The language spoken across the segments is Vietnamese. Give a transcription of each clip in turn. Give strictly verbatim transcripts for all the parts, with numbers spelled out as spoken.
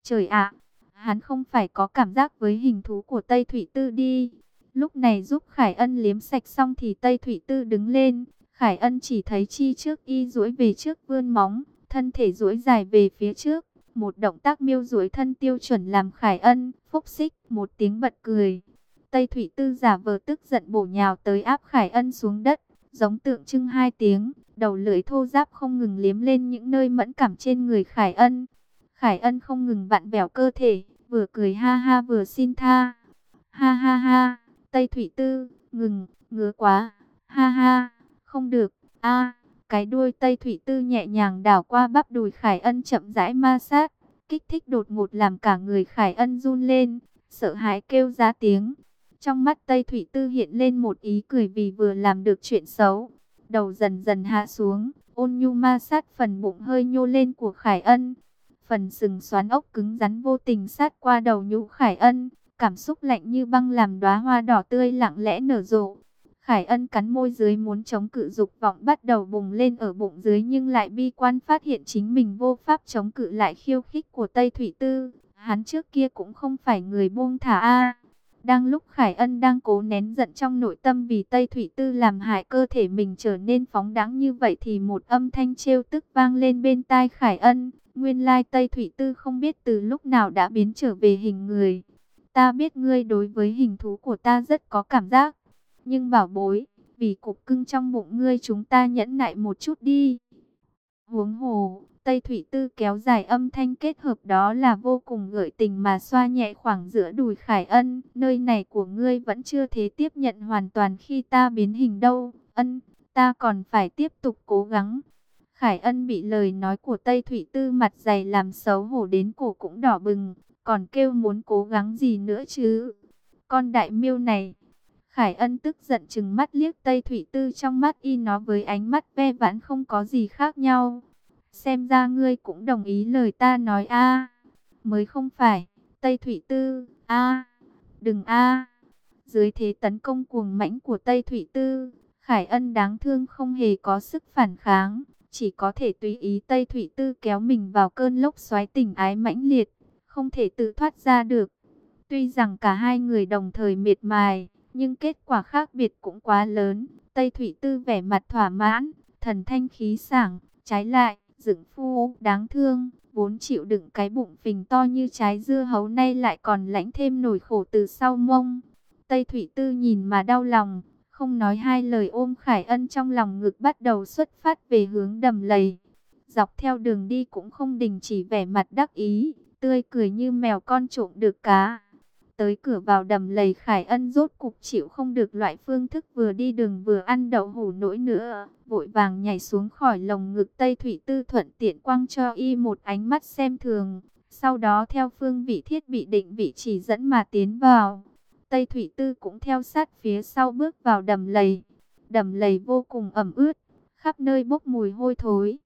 Trời ạ, hắn không phải có cảm giác với hình thú của Tây Thủy Tư đi. Lúc này giúp Khải Ân liếm sạch xong thì Tây Thủy Tư đứng lên. Khải Ân chỉ thấy chi trước y duỗi về trước vươn móng, thân thể duỗi dài về phía trước. Một động tác miêu duỗi thân tiêu chuẩn làm Khải Ân phúc xích một tiếng bật cười. Tây Thủy Tư giả vờ tức giận bổ nhào tới áp Khải Ân xuống đất, giống tượng trưng hai tiếng, đầu lưỡi thô ráp không ngừng liếm lên những nơi mẫn cảm trên người Khải Ân. Khải Ân không ngừng vặn vẹo cơ thể, vừa cười ha ha vừa xin tha. Ha ha ha, Tây Thủy Tư, ngừng, ngứa quá. Ha ha, không được, a. Cái đuôi Tây Thủy Tư nhẹ nhàng đảo qua bắp đùi Khải Ân chậm rãi ma sát, kích thích đột ngột làm cả người Khải Ân run lên, sợ hãi kêu ra tiếng. Trong mắt Tây Thủy Tư hiện lên một ý cười vì vừa làm được chuyện xấu. Đầu dần dần hạ xuống, ôn nhu ma sát phần bụng hơi nhô lên của Khải Ân. Phần sừng xoắn ốc cứng rắn vô tình sát qua đầu nhũ Khải Ân, cảm xúc lạnh như băng làm đóa hoa đỏ tươi lặng lẽ nở rộ. Khải Ân cắn môi dưới muốn chống cự dục vọng bắt đầu bùng lên ở bụng dưới, nhưng lại bi quan phát hiện chính mình vô pháp chống cự lại khiêu khích của Tây Thủy Tư. Hắn trước kia cũng không phải người buông thả a. Đang lúc Khải Ân đang cố nén giận trong nội tâm vì Tây Thủy Tư làm hại cơ thể mình trở nên phóng đãng như vậy thì một âm thanh trêu tức vang lên bên tai Khải Ân. Nguyên lai Tây Thủy Tư không biết từ lúc nào đã biến trở về hình người. Ta biết ngươi đối với hình thú của ta rất có cảm giác. Nhưng bảo bối, vì cục cưng trong bụng ngươi chúng ta nhẫn nại một chút đi. Huống hồ, Tây Thủy Tư kéo dài âm thanh kết hợp đó là vô cùng gợi tình mà xoa nhẹ khoảng giữa đùi Khải Ân. Nơi này của ngươi vẫn chưa thể tiếp nhận hoàn toàn khi ta biến hình đâu. Ân, ta còn phải tiếp tục cố gắng. Khải Ân bị lời nói của Tây Thủy Tư mặt dày làm xấu hổ đến cổ cũng đỏ bừng. Còn kêu muốn cố gắng gì nữa chứ? Con đại miêu này. Khải Ân tức giận trừng mắt liếc Tây Thủy Tư, trong mắt y nó với ánh mắt ve vãn không có gì khác nhau. Xem ra ngươi cũng đồng ý lời ta nói a. Mới không phải, Tây Thủy Tư, a, đừng a. Dưới thế tấn công cuồng mãnh của Tây Thủy Tư, Khải Ân đáng thương không hề có sức phản kháng, chỉ có thể tùy ý Tây Thủy Tư kéo mình vào cơn lốc xoáy tình ái mãnh liệt, không thể tự thoát ra được. Tuy rằng cả hai người đồng thời miệt mài, nhưng kết quả khác biệt cũng quá lớn. Tây Thủy Tư vẻ mặt thỏa mãn, thần thanh khí sảng, trái lại, Dượng Phu đáng thương, vốn chịu đựng cái bụng phình to như trái dưa hấu nay lại còn lãnh thêm nỗi khổ từ sau mông. Tây Thủy Tư nhìn mà đau lòng, không nói hai lời ôm Khải Ân trong lòng ngực bắt đầu xuất phát về hướng đầm lầy. Dọc theo đường đi cũng không đình chỉ vẻ mặt đắc ý, tươi cười như mèo con trộm được cá. Tới cửa vào đầm lầy, Khải Ân rốt cục chịu không được loại phương thức vừa đi đường vừa ăn đậu hủ nổi nữa, vội vàng nhảy xuống khỏi lồng ngực Tây Thủy Tư, thuận tiện quăng cho y một ánh mắt xem thường, sau đó theo phương vị thiết bị định vị chỉ dẫn mà tiến vào. Tây Thủy Tư cũng theo sát phía sau bước vào đầm lầy. Đầm lầy vô cùng ẩm ướt, khắp nơi bốc mùi hôi thối.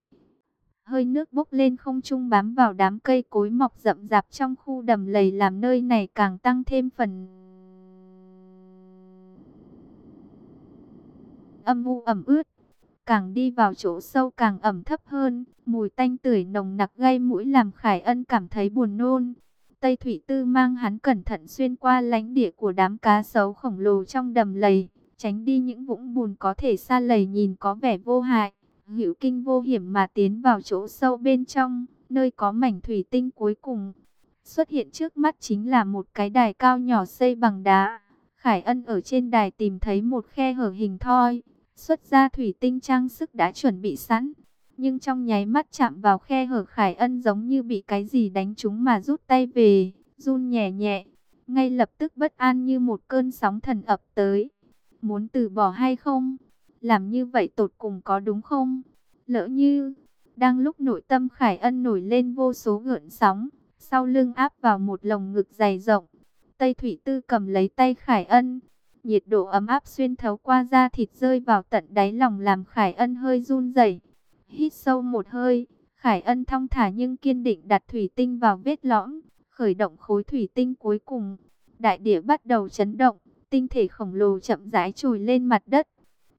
Hơi nước bốc lên không trung bám vào đám cây cối mọc rậm rạp trong khu đầm lầy, làm nơi này càng tăng thêm phần âm u ẩm ướt. Càng đi vào chỗ sâu càng ẩm thấp hơn, mùi tanh tưởi nồng nặc gây mũi làm Khải Ân cảm thấy buồn nôn. Tây Thủy Tư mang hắn cẩn thận xuyên qua lãnh địa của đám cá sấu khổng lồ trong đầm lầy, tránh đi những vũng bùn có thể sa lầy nhìn có vẻ vô hại. Hữu kinh vô hiểm mà tiến vào chỗ sâu bên trong, nơi có mảnh thủy tinh cuối cùng. Xuất hiện trước mắt chính là một cái đài cao nhỏ xây bằng đá. Khải Ân ở trên đài tìm thấy một khe hở hình thoi, xuất ra thủy tinh trang sức đã chuẩn bị sẵn. Nhưng trong nháy mắt chạm vào khe hở, Khải Ân giống như bị cái gì đánh trúng mà rút tay về, run nhẹ nhẹ. Ngay lập tức bất an như một cơn sóng thần ập tới. Muốn từ bỏ hay không? Làm như vậy tột cùng có đúng không? Lỡ như, đang lúc nội tâm Khải Ân nổi lên vô số gợn sóng, sau lưng áp vào một lồng ngực dày rộng. Tây Thủy Tư cầm lấy tay Khải Ân, nhiệt độ ấm áp xuyên thấu qua da thịt rơi vào tận đáy lòng làm Khải Ân hơi run rẩy. Hít sâu một hơi, Khải Ân thong thả nhưng kiên định đặt thủy tinh vào vết lõm, khởi động khối thủy tinh cuối cùng. Đại địa bắt đầu chấn động, tinh thể khổng lồ chậm rãi trồi lên mặt đất.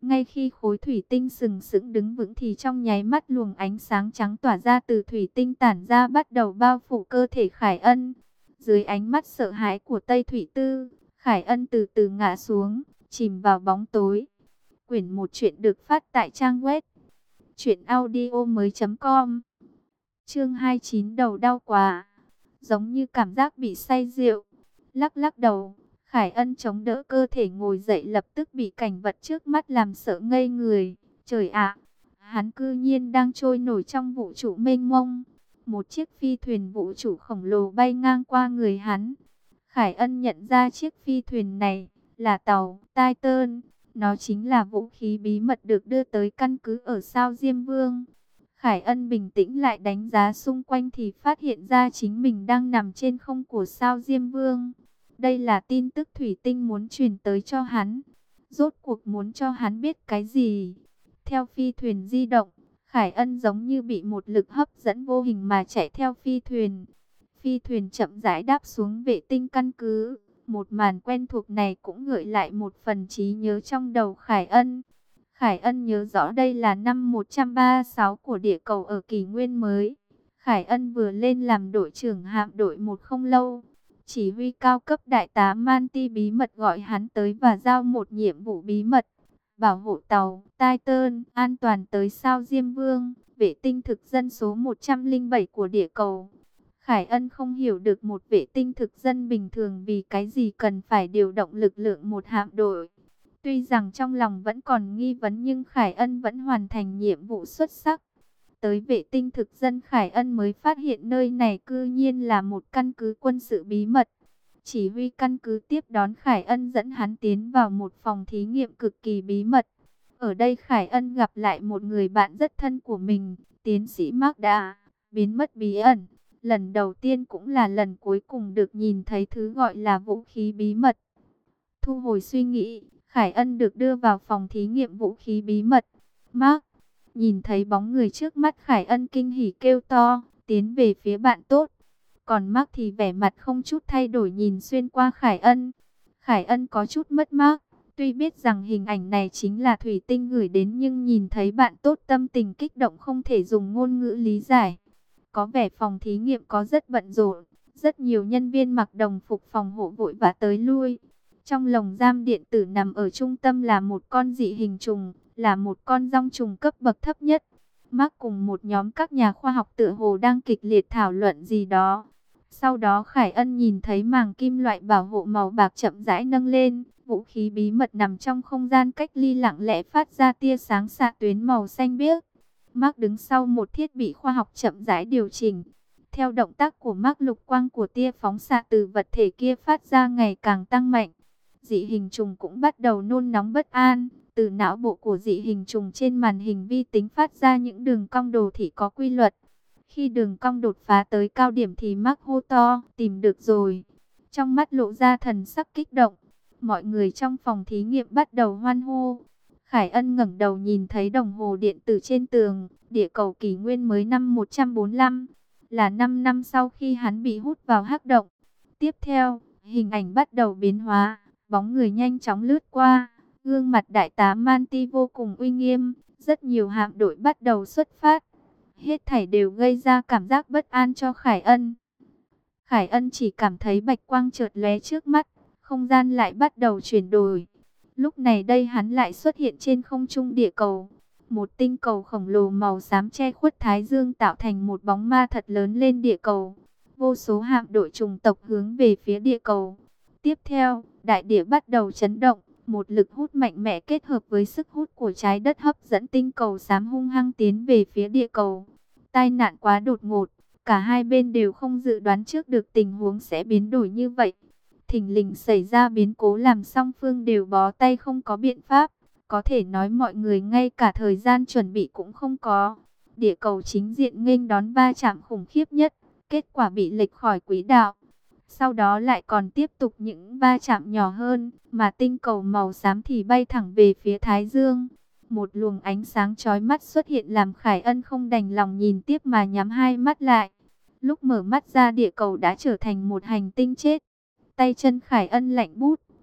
Ngay khi khối thủy tinh sừng sững đứng vững thì trong nháy mắt luồng ánh sáng trắng tỏa ra từ thủy tinh tản ra bắt đầu bao phủ cơ thể Khải Ân. Dưới ánh mắt sợ hãi của Tây Thủy Tư, Khải Ân từ từ ngã xuống, chìm vào bóng tối. Quyển một chuyện được phát tại trang web truyện audio mới chấm com. Chương hai mươi chín, đầu đau quá. Giống như cảm giác bị say rượu, lắc lắc đầu, Khải Ân chống đỡ cơ thể ngồi dậy, lập tức bị cảnh vật trước mắt làm sợ ngây người. Trời ạ, hắn cư nhiên đang trôi nổi trong vũ trụ mênh mông. Một chiếc phi thuyền vũ trụ khổng lồ bay ngang qua người hắn. Khải Ân nhận ra chiếc phi thuyền này là tàu Titan. Nó chính là vũ khí bí mật được đưa tới căn cứ ở sao Diêm Vương. Khải Ân bình tĩnh lại đánh giá xung quanh thì phát hiện ra chính mình đang nằm trên không của sao Diêm Vương. Đây là tin tức thủy tinh muốn truyền tới cho hắn. Rốt cuộc muốn cho hắn biết cái gì? Theo phi thuyền di động, Khải Ân giống như bị một lực hấp dẫn vô hình mà chạy theo phi thuyền. Phi thuyền chậm rãi đáp xuống vệ tinh căn cứ. Một màn quen thuộc này cũng gợi lại một phần trí nhớ trong đầu Khải Ân. Khải Ân nhớ rõ đây là năm một trăm ba mươi sáu của địa cầu ở kỷ nguyên mới. Khải Ân vừa lên làm đội trưởng hạm đội một không lâu. Chỉ huy cao cấp đại tá Manti bí mật gọi hắn tới và giao một nhiệm vụ bí mật. Bảo hộ tàu Titan an toàn tới sao Diêm Vương, vệ tinh thực dân số một trăm lẻ bảy của địa cầu. Khải Ân không hiểu được một vệ tinh thực dân bình thường vì cái gì cần phải điều động lực lượng một hạm đội. Tuy rằng trong lòng vẫn còn nghi vấn nhưng Khải Ân vẫn hoàn thành nhiệm vụ xuất sắc. Tới vệ tinh thực dân, Khải Ân mới phát hiện nơi này cư nhiên là một căn cứ quân sự bí mật. Chỉ huy căn cứ tiếp đón Khải Ân dẫn hắn tiến vào một phòng thí nghiệm cực kỳ bí mật. Ở đây Khải Ân gặp lại một người bạn rất thân của mình, tiến sĩ Mark đã biến mất bí ẩn. Lần đầu tiên cũng là lần cuối cùng được nhìn thấy thứ gọi là vũ khí bí mật. Thu hồi suy nghĩ, Khải Ân được đưa vào phòng thí nghiệm vũ khí bí mật. Mark, nhìn thấy bóng người trước mắt, Khải Ân kinh hỉ kêu to, tiến về phía bạn tốt. Còn Mark thì vẻ mặt không chút thay đổi nhìn xuyên qua Khải Ân. Khải Ân có chút mất mát, tuy biết rằng hình ảnh này chính là thủy tinh gửi đến nhưng nhìn thấy bạn tốt tâm tình kích động không thể dùng ngôn ngữ lý giải. Có vẻ phòng thí nghiệm có rất bận rộn, rất nhiều nhân viên mặc đồng phục phòng hộ vội vã tới lui. Trong lồng giam điện tử nằm ở trung tâm là một con dị hình trùng, là một con giong trùng cấp bậc thấp nhất. Mark cùng một nhóm các nhà khoa học tựa hồ đang kịch liệt thảo luận gì đó. Sau đó Khải Ân nhìn thấy màng kim loại bảo hộ màu bạc chậm rãi nâng lên. Vũ khí bí mật nằm trong không gian cách ly lặng lẽ phát ra tia sáng xạ tuyến màu xanh biếc. Mark đứng sau một thiết bị khoa học chậm rãi điều chỉnh. Theo động tác của Mark, lục quang của tia phóng xạ từ vật thể kia phát ra ngày càng tăng mạnh. Dị hình trùng cũng bắt đầu nôn nóng bất an. Từ não bộ của dị hình trùng trên màn hình vi tính phát ra những đường cong đồ thị có quy luật. Khi đường cong đột phá tới cao điểm thì Mark hô to, tìm được rồi. Trong mắt lộ ra thần sắc kích động. Mọi người trong phòng thí nghiệm bắt đầu hoan hô. Khải Ân ngẩng đầu nhìn thấy đồng hồ điện tử trên tường, địa cầu kỷ nguyên mới năm một trăm bốn mươi lăm, là năm năm sau khi hắn bị hút vào hắc động. Tiếp theo, hình ảnh bắt đầu biến hóa, bóng người nhanh chóng lướt qua, gương mặt đại tá Manti vô cùng uy nghiêm, rất nhiều hạm đội bắt đầu xuất phát. Hết thảy đều gây ra cảm giác bất an cho Khải Ân. Khải Ân chỉ cảm thấy bạch quang chợt lóe trước mắt, không gian lại bắt đầu chuyển đổi. Lúc này đây hắn lại xuất hiện trên không trung địa cầu. Một tinh cầu khổng lồ màu xám che khuất thái dương tạo thành một bóng ma thật lớn lên địa cầu. Vô số hạm đội chủng tộc hướng về phía địa cầu. Tiếp theo, đại địa bắt đầu chấn động. Một lực hút mạnh mẽ kết hợp với sức hút của trái đất hấp dẫn tinh cầu xám hung hăng tiến về phía địa cầu. Tai nạn quá đột ngột. Cả hai bên đều không dự đoán trước được tình huống sẽ biến đổi như vậy. Thình lình xảy ra biến cố làm song phương đều bó tay không có biện pháp. Có thể nói mọi người ngay cả thời gian chuẩn bị cũng không có. Địa cầu chính diện nghênh đón va chạm khủng khiếp nhất. Kết quả bị lệch khỏi quỹ đạo. Sau đó lại còn tiếp tục những va chạm nhỏ hơn. Mà tinh cầu màu xám thì bay thẳng về phía Thái Dương. Một luồng ánh sáng chói mắt xuất hiện làm Khải Ân không đành lòng nhìn tiếp mà nhắm hai mắt lại. Lúc mở mắt ra địa cầu đã trở thành một hành tinh chết. Tay chân Khải Ân lạnh bút,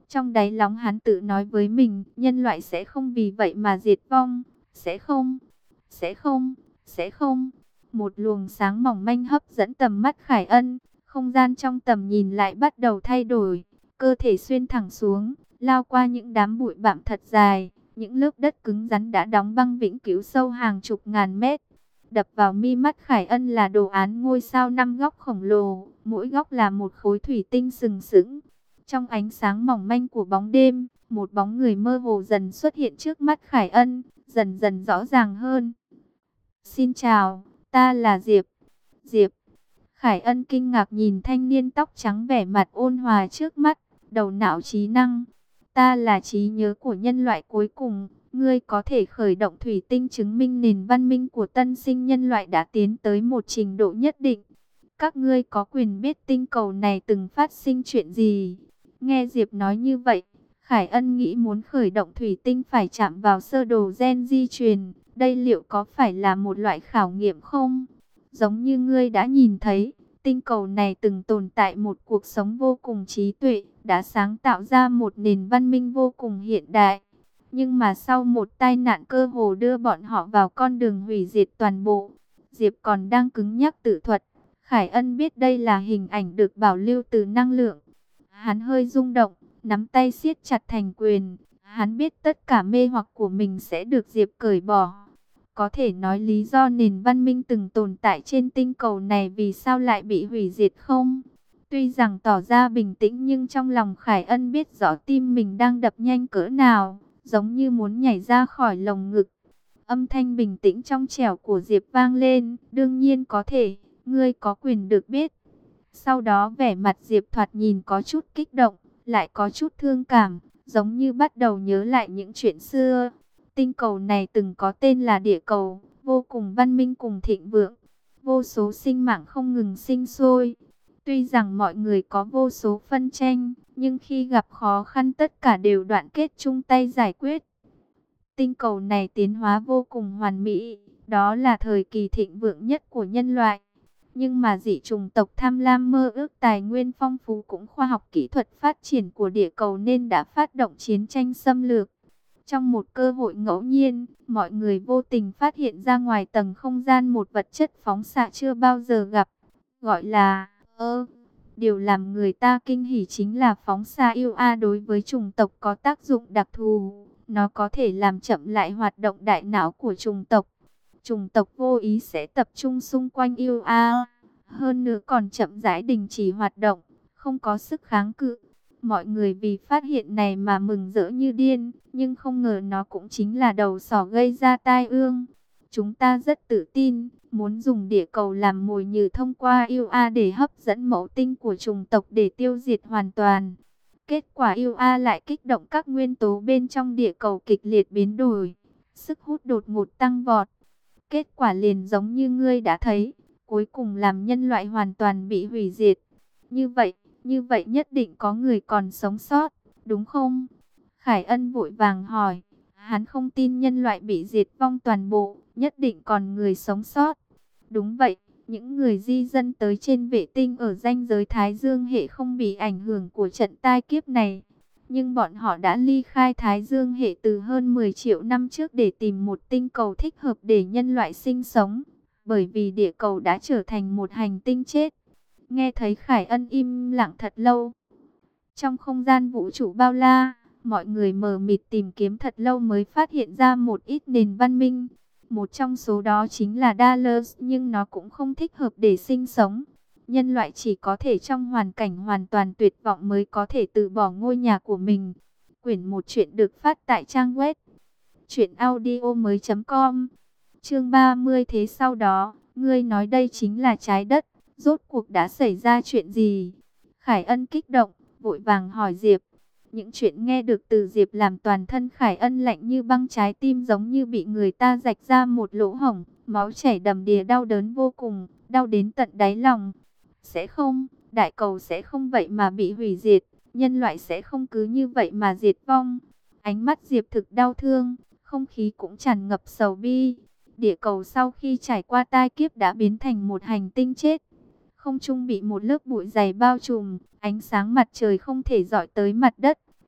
Trong đáy lòng hắn tự nói với mình, nhân loại sẽ không vì vậy mà diệt vong. Sẽ không, sẽ không, sẽ không. Một luồng sáng mỏng manh hấp dẫn tầm mắt Khải Ân. Không gian trong tầm nhìn lại bắt đầu thay đổi. Cơ thể xuyên thẳng xuống, lao qua những đám bụi bặm thật dài. Những lớp đất cứng rắn đã đóng băng vĩnh cửu sâu hàng chục ngàn mét. Đập vào mi mắt Khải Ân là đồ án ngôi sao năm góc khổng lồ. Mỗi góc là một khối thủy tinh sừng sững. Trong ánh sáng mỏng manh của bóng đêm, một bóng người mơ hồ dần xuất hiện trước mắt Khải Ân, dần dần rõ ràng hơn. Xin chào, ta là Diệp. Diệp. Khải Ân kinh ngạc nhìn thanh niên tóc trắng vẻ mặt ôn hòa trước mắt, đầu não trí năng. Ta là trí nhớ của nhân loại cuối cùng, ngươi có thể khởi động thủy tinh chứng minh nền văn minh của tân sinh nhân loại đã tiến tới một trình độ nhất định. Các ngươi có quyền biết tinh cầu này từng phát sinh chuyện gì. Nghe Diệp nói như vậy, Khải Ân nghĩ muốn khởi động thủy tinh phải chạm vào sơ đồ gen di truyền. Đây liệu có phải là một loại khảo nghiệm không? Giống như ngươi đã nhìn thấy, tinh cầu này từng tồn tại một cuộc sống vô cùng trí tuệ, đã sáng tạo ra một nền văn minh vô cùng hiện đại. Nhưng mà sau một tai nạn cơ hồ đưa bọn họ vào con đường hủy diệt toàn bộ. Diệp còn đang cứng nhắc tự thuật. Khải Ân biết đây là hình ảnh được bảo lưu từ năng lượng. Hắn hơi rung động, nắm tay siết chặt thành quyền. Hắn biết tất cả mê hoặc của mình sẽ được Diệp cởi bỏ. Có thể nói lý do nền văn minh từng tồn tại trên tinh cầu này vì sao lại bị hủy diệt không? Tuy rằng tỏ ra bình tĩnh nhưng trong lòng Khải Ân biết rõ tim mình đang đập nhanh cỡ nào, giống như muốn nhảy ra khỏi lồng ngực. Âm thanh bình tĩnh trong trẻo của Diệp vang lên, đương nhiên có thể, ngươi có quyền được biết. Sau đó vẻ mặt Diệp thoạt nhìn có chút kích động, lại có chút thương cảm, giống như bắt đầu nhớ lại những chuyện xưa. Tinh cầu này từng có tên là địa cầu, vô cùng văn minh cùng thịnh vượng. Vô số sinh mạng không ngừng sinh sôi. Tuy rằng mọi người có vô số phân tranh, nhưng khi gặp khó khăn tất cả đều đoàn kết chung tay giải quyết. Tinh cầu này tiến hóa vô cùng hoàn mỹ, đó là thời kỳ thịnh vượng nhất của nhân loại. Nhưng mà dị chủng tộc tham lam mơ ước tài nguyên phong phú cũng khoa học kỹ thuật phát triển của địa cầu nên đã phát động chiến tranh xâm lược. Trong một cơ hội ngẫu nhiên, mọi người vô tình phát hiện ra ngoài tầng không gian một vật chất phóng xạ chưa bao giờ gặp, gọi là ơ. Điều làm người ta kinh hỉ chính là phóng xạ u a đối với chủng tộc có tác dụng đặc thù, nó có thể làm chậm lại hoạt động đại não của chủng tộc. Chủng tộc vô ý sẽ tập trung xung quanh u a, hơn nữa còn chậm rãi đình chỉ hoạt động, không có sức kháng cự. Mọi người vì phát hiện này mà mừng rỡ như điên, nhưng không ngờ nó cũng chính là đầu sỏ gây ra tai ương. Chúng ta rất tự tin, muốn dùng địa cầu làm mồi nhử thông qua u a để hấp dẫn mẫu tinh của chủng tộc để tiêu diệt hoàn toàn. Kết quả u a lại kích động các nguyên tố bên trong địa cầu kịch liệt biến đổi, sức hút đột ngột tăng vọt. Kết quả liền giống như ngươi đã thấy, cuối cùng làm nhân loại hoàn toàn bị hủy diệt. Như vậy, như vậy nhất định có người còn sống sót, đúng không? Khải Ân vội vàng hỏi, hắn không tin nhân loại bị diệt vong toàn bộ, nhất định còn người sống sót. Đúng vậy, những người di dân tới trên vệ tinh ở ranh giới Thái Dương hệ không bị ảnh hưởng của trận tai kiếp này. Nhưng bọn họ đã ly khai Thái Dương hệ từ hơn mười triệu năm trước để tìm một tinh cầu thích hợp để nhân loại sinh sống. Bởi vì địa cầu đã trở thành một hành tinh chết. Nghe thấy Khải Ân im lặng thật lâu. Trong không gian vũ trụ bao la, mọi người mờ mịt tìm kiếm thật lâu mới phát hiện ra một ít nền văn minh. Một trong số đó chính là Dallas, nhưng nó cũng không thích hợp để sinh sống. Nhân loại chỉ có thể trong hoàn cảnh hoàn toàn tuyệt vọng mới có thể từ bỏ ngôi nhà của mình. Quyển một chuyện được phát tại trang web truyện audio mới chấm com. Chương ba mươi. Thế sau đó, ngươi nói đây chính là trái đất. Rốt cuộc đã xảy ra chuyện gì? Khải Ân kích động, vội vàng hỏi Diệp. Những chuyện nghe được từ Diệp làm toàn thân Khải Ân lạnh như băng, trái tim giống như bị người ta rạch ra một lỗ hổng, máu chảy đầm đìa, đau đớn vô cùng, đau đến tận đáy lòng. Sẽ không, đại cầu sẽ không vậy mà bị hủy diệt, nhân loại sẽ không cứ như vậy mà diệt vong. Ánh mắt Diệp thực đau thương, không khí cũng tràn ngập sầu bi. Địa cầu sau khi trải qua tai kiếp đã biến thành một hành tinh chết. Không trung bị một lớp bụi dày bao trùm, ánh sáng mặt trời không thể dọi tới mặt đất.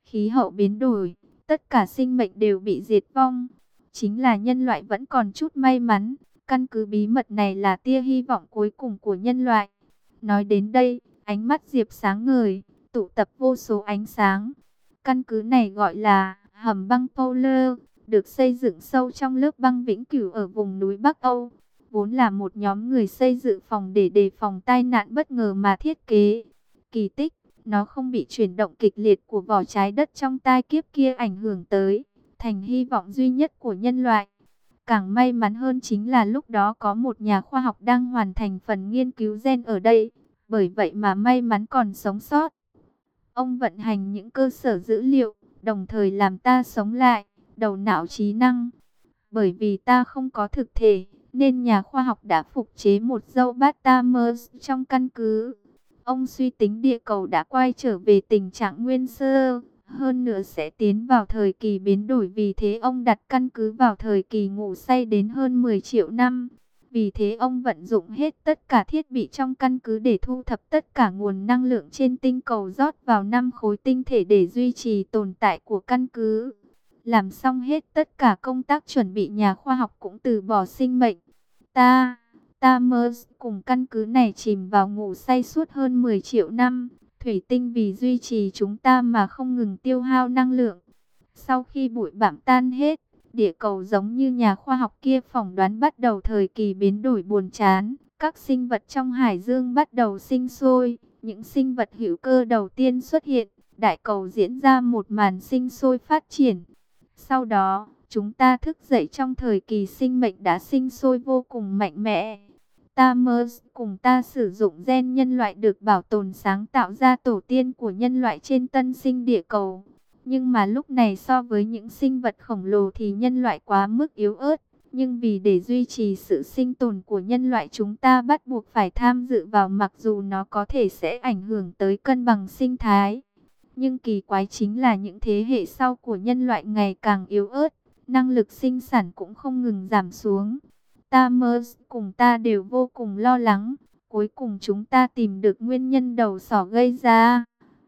khí hậu biến đổi, tất cả sinh mệnh đều bị diệt vong. Chính là nhân loại vẫn còn chút may mắn, căn cứ bí mật này là tia hy vọng cuối cùng của nhân loại. Nói đến đây, ánh mắt Diệp sáng ngời, tụ tập vô số ánh sáng. Căn cứ này gọi là hầm băng Polar, được xây dựng sâu trong lớp băng vĩnh cửu ở vùng núi Bắc Âu. Vốn là một nhóm người xây dự phòng để đề phòng tai nạn bất ngờ mà thiết kế. Kỳ tích, nó không bị chuyển động kịch liệt của vỏ trái đất trong tai kiếp kia ảnh hưởng tới, thành hy vọng duy nhất của nhân loại. Càng may mắn hơn chính là lúc đó có một nhà khoa học đang hoàn thành phần nghiên cứu gen ở đây, bởi vậy mà may mắn còn sống sót. Ông vận hành những cơ sở dữ liệu, đồng thời làm ta sống lại, đầu não trí năng. Bởi vì ta không có thực thể, nên nhà khoa học đã phục chế một dâu bát Tamers trong căn cứ. Ông suy tính địa cầu đã quay trở về tình trạng nguyên sơ, hơn nữa sẽ tiến vào thời kỳ biến đổi, vì thế ông đặt căn cứ vào thời kỳ ngủ say đến hơn mười triệu năm. Vì thế ông vận dụng hết tất cả thiết bị trong căn cứ để thu thập tất cả nguồn năng lượng trên tinh cầu rót vào năm khối tinh thể để duy trì tồn tại của căn cứ. Làm xong hết tất cả công tác chuẩn bị, nhà khoa học cũng từ bỏ sinh mệnh. Ta, ta mơ cùng căn cứ này chìm vào ngủ say suốt hơn mười triệu năm. Thủy tinh vì duy trì chúng ta mà không ngừng tiêu hao năng lượng. Sau khi bụi bặm tan hết, địa cầu giống như nhà khoa học kia phỏng đoán bắt đầu thời kỳ biến đổi buồn chán. Các sinh vật trong hải dương bắt đầu sinh sôi. Những sinh vật hữu cơ đầu tiên xuất hiện. Đại cầu diễn ra một màn sinh sôi phát triển. Sau đó, chúng ta thức dậy trong thời kỳ sinh mệnh đã sinh sôi vô cùng mạnh mẽ. Tamers cùng ta sử dụng gen nhân loại được bảo tồn sáng tạo ra tổ tiên của nhân loại trên tân sinh địa cầu. Nhưng mà lúc này so với những sinh vật khổng lồ thì nhân loại quá mức yếu ớt. Nhưng vì để duy trì sự sinh tồn của nhân loại, chúng ta bắt buộc phải tham dự vào, mặc dù nó có thể sẽ ảnh hưởng tới cân bằng sinh thái. Nhưng kỳ quái chính là những thế hệ sau của nhân loại ngày càng yếu ớt, năng lực sinh sản cũng không ngừng giảm xuống. Tamers cùng ta đều vô cùng lo lắng. Cuối cùng chúng ta tìm được nguyên nhân đầu sỏ gây ra.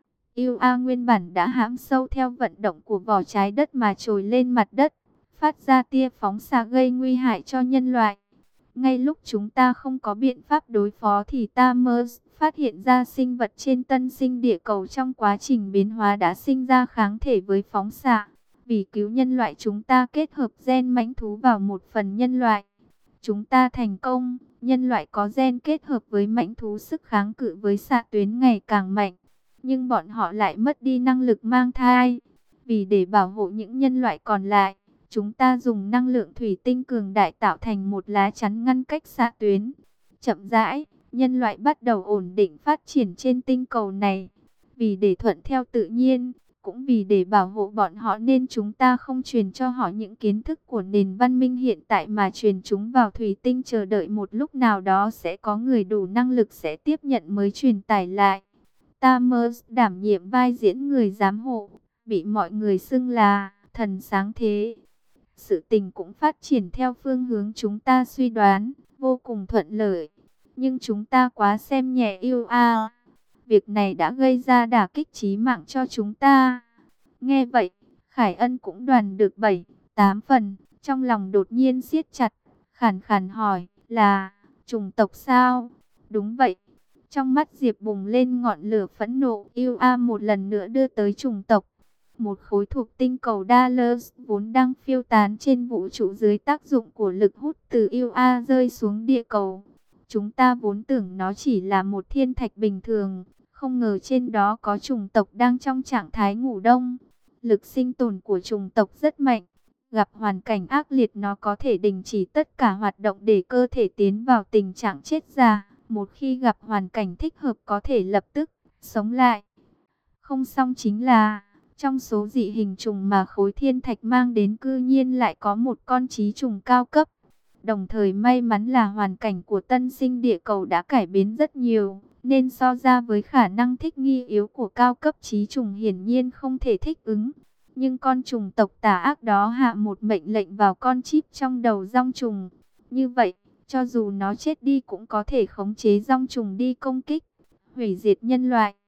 u a nguyên bản đã hãm sâu theo vận động của vỏ trái đất mà trồi lên mặt đất, phát ra tia phóng xạ gây nguy hại cho nhân loại. Ngay lúc chúng ta không có biện pháp đối phó thì Tamers phát hiện ra sinh vật trên tân sinh địa cầu trong quá trình biến hóa đã sinh ra kháng thể với phóng xạ. Vì cứu nhân loại, chúng ta kết hợp gen mãnh thú vào một phần nhân loại. Chúng ta thành công, nhân loại có gen kết hợp với mãnh thú, sức kháng cự với xạ tuyến ngày càng mạnh. Nhưng bọn họ lại mất đi năng lực mang thai. Vì để bảo hộ những nhân loại còn lại, chúng ta dùng năng lượng thủy tinh cường đại tạo thành một lá chắn ngăn cách xạ tuyến. Chậm rãi, nhân loại bắt đầu ổn định phát triển trên tinh cầu này. Vì để thuận theo tự nhiên, cũng vì để bảo hộ bọn họ nên chúng ta không truyền cho họ những kiến thức của nền văn minh hiện tại mà truyền chúng vào thủy tinh, chờ đợi một lúc nào đó sẽ có người đủ năng lực sẽ tiếp nhận mới truyền tải lại. Tamers đảm nhiệm vai diễn người giám hộ, bị mọi người xưng là thần sáng thế. Sự tình cũng phát triển theo phương hướng chúng ta suy đoán, vô cùng thuận lợi. Nhưng chúng ta quá xem nhẹ u a. Việc này đã gây ra đả kích chí mạng cho chúng ta. Nghe vậy, Khải Ân cũng đoán được bảy, tám phần, trong lòng đột nhiên siết chặt, khàn khàn hỏi, là chủng tộc sao? Đúng vậy. Trong mắt Diệp bùng lên ngọn lửa phẫn nộ, u a một lần nữa đưa tới chủng tộc. Một khối thuộc tinh cầu Dallas vốn đang phiêu tán trên vũ trụ dưới tác dụng của lực hút từ u a rơi xuống địa cầu. Chúng ta vốn tưởng nó chỉ là một thiên thạch bình thường, không ngờ trên đó có chủng tộc đang trong trạng thái ngủ đông. Lực sinh tồn của chủng tộc rất mạnh. Gặp hoàn cảnh ác liệt nó có thể đình chỉ tất cả hoạt động để cơ thể tiến vào tình trạng chết già. Một khi gặp hoàn cảnh thích hợp có thể lập tức sống lại. Không xong chính là, trong số dị hình trùng mà khối thiên thạch mang đến cư nhiên lại có một con trí trùng cao cấp. Đồng thời may mắn là hoàn cảnh của tân sinh địa cầu đã cải biến rất nhiều, nên so ra với khả năng thích nghi yếu của cao cấp trí trùng hiển nhiên không thể thích ứng. Nhưng con trùng tộc tà ác đó hạ một mệnh lệnh vào con chip trong đầu dong trùng. Như vậy, cho dù nó chết đi cũng có thể khống chế dong trùng đi công kích, hủy diệt nhân loại.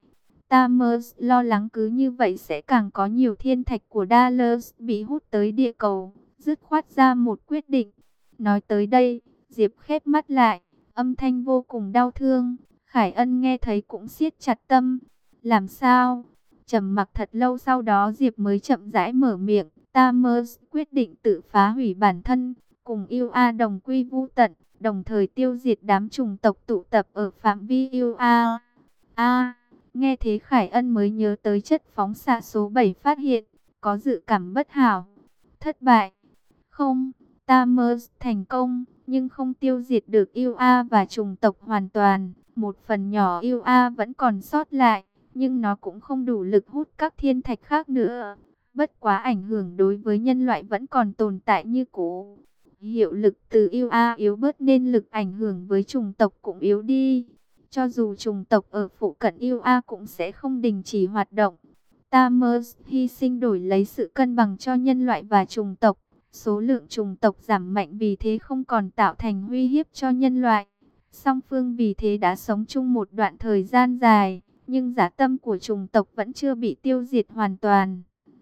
Tamers lo lắng cứ như vậy sẽ càng có nhiều thiên thạch của Dallas bị hút tới địa cầu, dứt khoát ra một quyết định. Nói tới đây, Diệp khép mắt lại, âm thanh vô cùng đau thương. Khải Ân nghe thấy cũng siết chặt tâm. Làm sao? Trầm mặc thật lâu sau đó Diệp mới chậm rãi mở miệng. Tamers quyết định tự phá hủy bản thân, cùng u a đồng quy vu tận, đồng thời tiêu diệt đám chủng tộc tụ tập ở phạm vi u a. A, nghe thế Khải Ân mới nhớ tới chất phóng xạ số bảy phát hiện, có dự cảm bất hảo. Thất bại. Không, Tamers thành công, nhưng không tiêu diệt được u a và chủng tộc hoàn toàn. Một phần nhỏ u a vẫn còn sót lại, nhưng nó cũng không đủ lực hút các thiên thạch khác nữa. Bất quá ảnh hưởng đối với nhân loại vẫn còn tồn tại như cũ. Hiệu lực từ u a yếu bớt nên lực ảnh hưởng với chủng tộc cũng yếu đi. Cho dù chủng tộc ở phụ cận u a cũng sẽ không đình chỉ hoạt động. Tamers hy sinh đổi lấy sự cân bằng cho nhân loại và chủng tộc. Số lượng chủng tộc giảm mạnh vì thế không còn tạo thành uy hiếp cho nhân loại. Song phương vì thế đã sống chung một đoạn thời gian dài, nhưng dã tâm của chủng tộc vẫn chưa bị tiêu diệt hoàn toàn.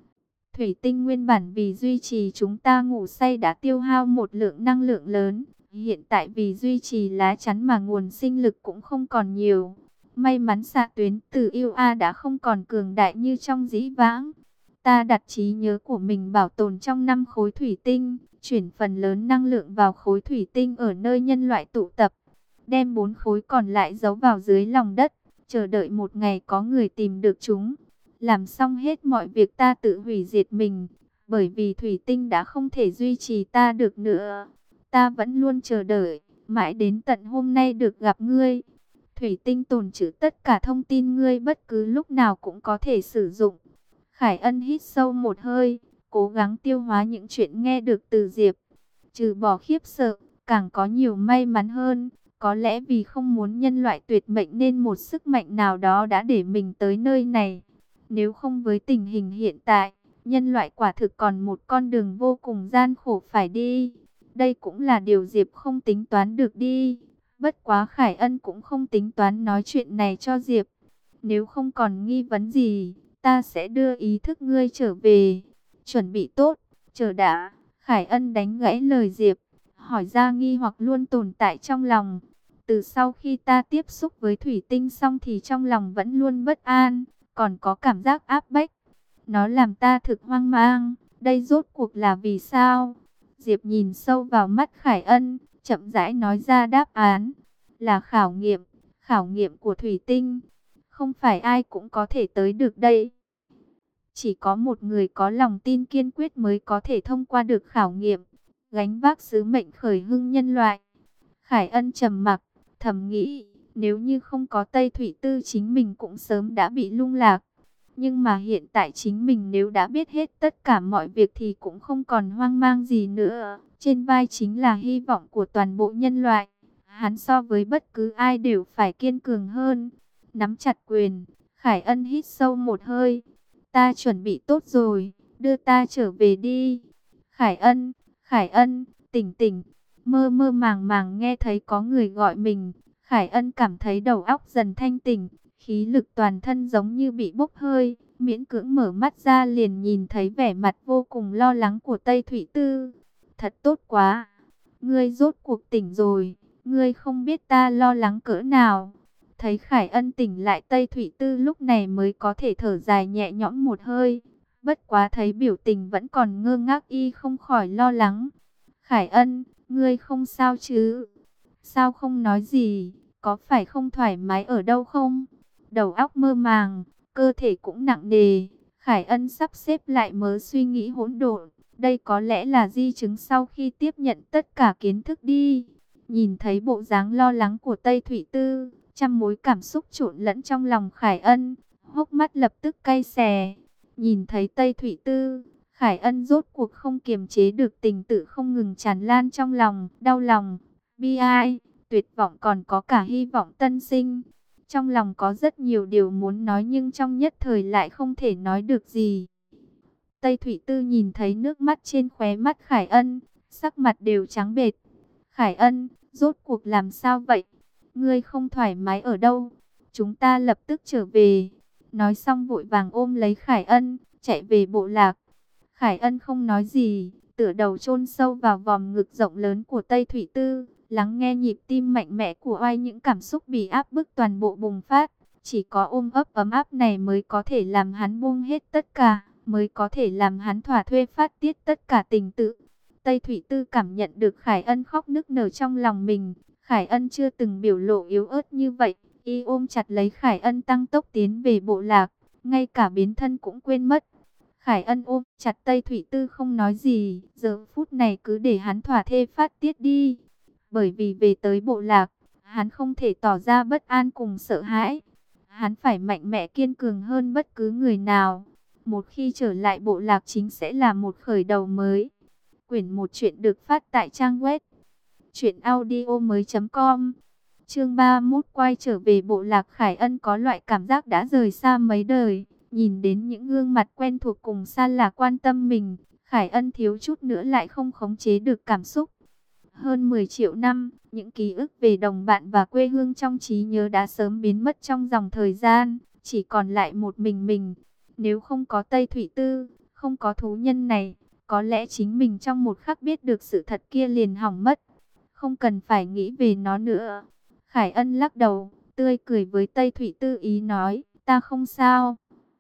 Thủy tinh nguyên bản vì duy trì chúng ta ngủ say đã tiêu hao một lượng năng lượng lớn. Hiện tại vì duy trì lá chắn mà nguồn sinh lực cũng không còn nhiều. May mắn xạ tuyến từ u a đã không còn cường đại như trong dĩ vãng. Ta đặt trí nhớ của mình bảo tồn trong năm khối thủy tinh, chuyển phần lớn năng lượng vào khối thủy tinh ở nơi nhân loại tụ tập. Đem bốn khối còn lại giấu vào dưới lòng đất, chờ đợi một ngày có người tìm được chúng. Làm xong hết mọi việc ta tự hủy diệt mình, bởi vì thủy tinh đã không thể duy trì ta được nữa. Ta vẫn luôn chờ đợi, mãi đến tận hôm nay được gặp ngươi. Thủy tinh tồn trữ tất cả thông tin ngươi bất cứ lúc nào cũng có thể sử dụng. Khải Ân hít sâu một hơi, cố gắng tiêu hóa những chuyện nghe được từ Diệp. Trừ bỏ khiếp sợ, càng có nhiều may mắn hơn. Có lẽ vì không muốn nhân loại tuyệt mệnh nên một sức mạnh nào đó đã để mình tới nơi này. Nếu không với tình hình hiện tại, nhân loại quả thực còn một con đường vô cùng gian khổ phải đi. Đây cũng là điều Diệp không tính toán được đi. Bất quá Khải Ân cũng không tính toán nói chuyện này cho Diệp. Nếu không còn nghi vấn gì, ta sẽ đưa ý thức ngươi trở về. Chuẩn bị tốt, chờ đã. Khải Ân đánh gãy lời Diệp, hỏi ra nghi hoặc luôn tồn tại trong lòng. Từ sau khi ta tiếp xúc với thủy tinh xong thì trong lòng vẫn luôn bất an, còn có cảm giác áp bách. Nó làm ta thực hoang mang, đây rốt cuộc là vì sao? Diệp nhìn sâu vào mắt Khải Ân, chậm rãi nói ra đáp án. Là khảo nghiệm, khảo nghiệm của thủy tinh. Không phải ai cũng có thể tới được đây. Chỉ có một người có lòng tin kiên quyết mới có thể thông qua được khảo nghiệm, gánh vác sứ mệnh khởi hưng nhân loại. Khải Ân trầm mặc, thầm nghĩ, nếu như không có Tây Thủy Tư chính mình cũng sớm đã bị lung lạc. Nhưng mà hiện tại chính mình nếu đã biết hết tất cả mọi việc thì cũng không còn hoang mang gì nữa. Trên vai chính là hy vọng của toàn bộ nhân loại. Hắn so với bất cứ ai đều phải kiên cường hơn. Nắm chặt quyền, Khải Ân hít sâu một hơi. Ta chuẩn bị tốt rồi, đưa ta trở về đi. Khải Ân, Khải Ân, tỉnh tỉnh. Mơ mơ màng màng nghe thấy có người gọi mình. Khải Ân cảm thấy đầu óc dần thanh tỉnh. Khí lực toàn thân giống như bị bốc hơi. Miễn cưỡng mở mắt ra liền nhìn thấy vẻ mặt vô cùng lo lắng của Tây Thủy Tư. Thật tốt quá. Ngươi rốt cuộc tỉnh rồi. Ngươi không biết ta lo lắng cỡ nào. Thấy Khải Ân tỉnh lại, Tây Thủy Tư lúc này mới có thể thở dài nhẹ nhõm một hơi. Bất quá thấy biểu tình vẫn còn ngơ ngác y không khỏi lo lắng. Khải Ân, ngươi không sao chứ? Sao không nói gì? Có phải không thoải mái ở đâu không? Đầu óc mơ màng, cơ thể cũng nặng nề. Khải Ân sắp xếp lại mớ suy nghĩ hỗn độn. Đây có lẽ là di chứng sau khi tiếp nhận tất cả kiến thức đi. Nhìn thấy bộ dáng lo lắng của Tây Thủy Tư, trăm mối cảm xúc trộn lẫn trong lòng Khải Ân, hốc mắt lập tức cay xè. Nhìn thấy Tây Thủy Tư, Khải Ân rốt cuộc không kiềm chế được tình tự không ngừng tràn lan trong lòng, đau lòng, bi ai, tuyệt vọng còn có cả hy vọng tân sinh. Trong lòng có rất nhiều điều muốn nói nhưng trong nhất thời lại không thể nói được gì. Tây Thủy Tư nhìn thấy nước mắt trên khóe mắt Khải Ân, sắc mặt đều trắng bệch. Khải Ân, rốt cuộc làm sao vậy? Ngươi không thoải mái ở đâu? Chúng ta lập tức trở về. Nói xong vội vàng ôm lấy Khải Ân, chạy về bộ lạc. Khải Ân không nói gì, tựa đầu chôn sâu vào vòng ngực rộng lớn của Tây Thủy Tư, lắng nghe nhịp tim mạnh mẽ của Oai, những cảm xúc bị áp bức toàn bộ bùng phát. Chỉ có ôm ấp ấm áp này mới có thể làm hắn buông hết tất cả, mới có thể làm hắn thỏa thuê phát tiết tất cả tình tự. Tây Thủy Tư cảm nhận được Khải Ân khóc nức nở trong lòng mình. Khải Ân chưa từng biểu lộ yếu ớt như vậy. Y ôm chặt lấy Khải Ân tăng tốc tiến về bộ lạc, ngay cả biến thân cũng quên mất. Khải Ân ôm chặt Tây Thủy Tư không nói gì, giờ phút này cứ để hắn thỏa thê phát tiết đi. Bởi vì về tới bộ lạc, hắn không thể tỏ ra bất an cùng sợ hãi. Hắn phải mạnh mẽ kiên cường hơn bất cứ người nào. Một khi trở lại bộ lạc chính sẽ là một khởi đầu mới. Quyển một chuyện được phát tại trang web truyện audio mới chấm com. Chương ba mươi mốt, quay trở về bộ lạc. Khải Ân có loại cảm giác đã rời xa mấy đời. Nhìn đến những gương mặt quen thuộc cùng xa lạ quan tâm mình, Khải Ân thiếu chút nữa lại không khống chế được cảm xúc. Hơn mười triệu năm, những ký ức về đồng bạn và quê hương trong trí nhớ đã sớm biến mất trong dòng thời gian, chỉ còn lại một mình mình. Nếu không có Tây Thủy Tư, không có thú nhân này, có lẽ chính mình trong một khắc biết được sự thật kia liền hỏng mất. Không cần phải nghĩ về nó nữa. Khải Ân lắc đầu, tươi cười với Tây Thủy Tư, ý nói, ta không sao.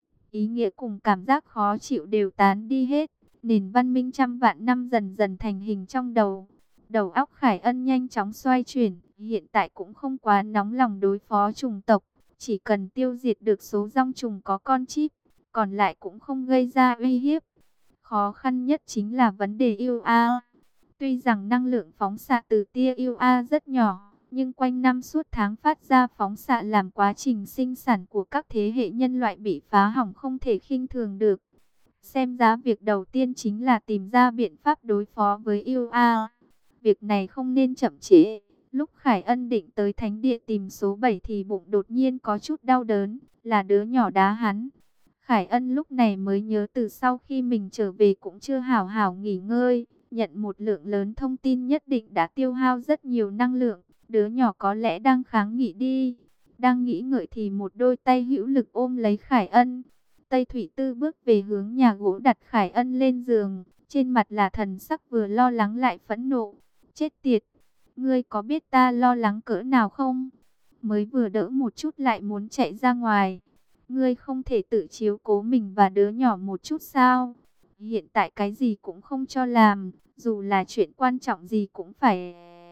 Ý nghĩa cùng cảm giác khó chịu đều tán đi hết. Nền văn minh trăm vạn năm dần dần thành hình trong đầu. Đầu óc Khải Ân nhanh chóng xoay chuyển. Hiện tại cũng không quá nóng lòng đối phó chủng tộc. Chỉ cần tiêu diệt được số rong trùng có con chip, còn lại cũng không gây ra uy hiếp. Khó khăn nhất chính là vấn đề u a. Tuy rằng năng lượng phóng xạ từ tia u a rất nhỏ, nhưng quanh năm suốt tháng phát ra phóng xạ làm quá trình sinh sản của các thế hệ nhân loại bị phá hỏng không thể khinh thường được. Xem ra việc đầu tiên chính là tìm ra biện pháp đối phó với u a. Việc này không nên chậm trễ. Lúc Khải Ân định tới thánh địa tìm số bảy thì bụng đột nhiên có chút đau đớn, là đứa nhỏ đá hắn. Khải Ân lúc này mới nhớ từ sau khi mình trở về cũng chưa hảo hảo nghỉ ngơi, nhận một lượng lớn thông tin nhất định đã tiêu hao rất nhiều năng lượng. Đứa nhỏ có lẽ đang kháng nghị đi. Đang nghĩ ngợi thì một đôi tay hữu lực ôm lấy Khải Ân. Tây Thủy Tư bước về hướng nhà gỗ, đặt Khải Ân lên giường. Trên mặt là thần sắc vừa lo lắng lại phẫn nộ. Chết tiệt! Ngươi có biết ta lo lắng cỡ nào không? Mới vừa đỡ một chút lại muốn chạy ra ngoài. Ngươi không thể tự chiếu cố mình và đứa nhỏ một chút sao? Hiện tại cái gì cũng không cho làm. Dù là chuyện quan trọng gì cũng phải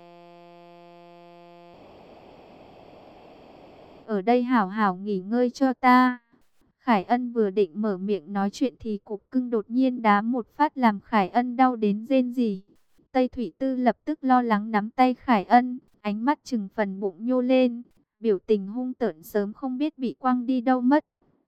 ở đây hảo hảo nghỉ ngơi cho ta. Khải Ân vừa định mở miệng nói chuyện thì cục cưng đột nhiên đá một phát làm Khải Ân đau đến rên rỉ. Tây Thủy Tư lập tức lo lắng nắm tay Khải Ân, ánh mắt chừng phần bụng nhô lên, biểu tình hung tợn sớm không biết bị quăng đi đâu mất.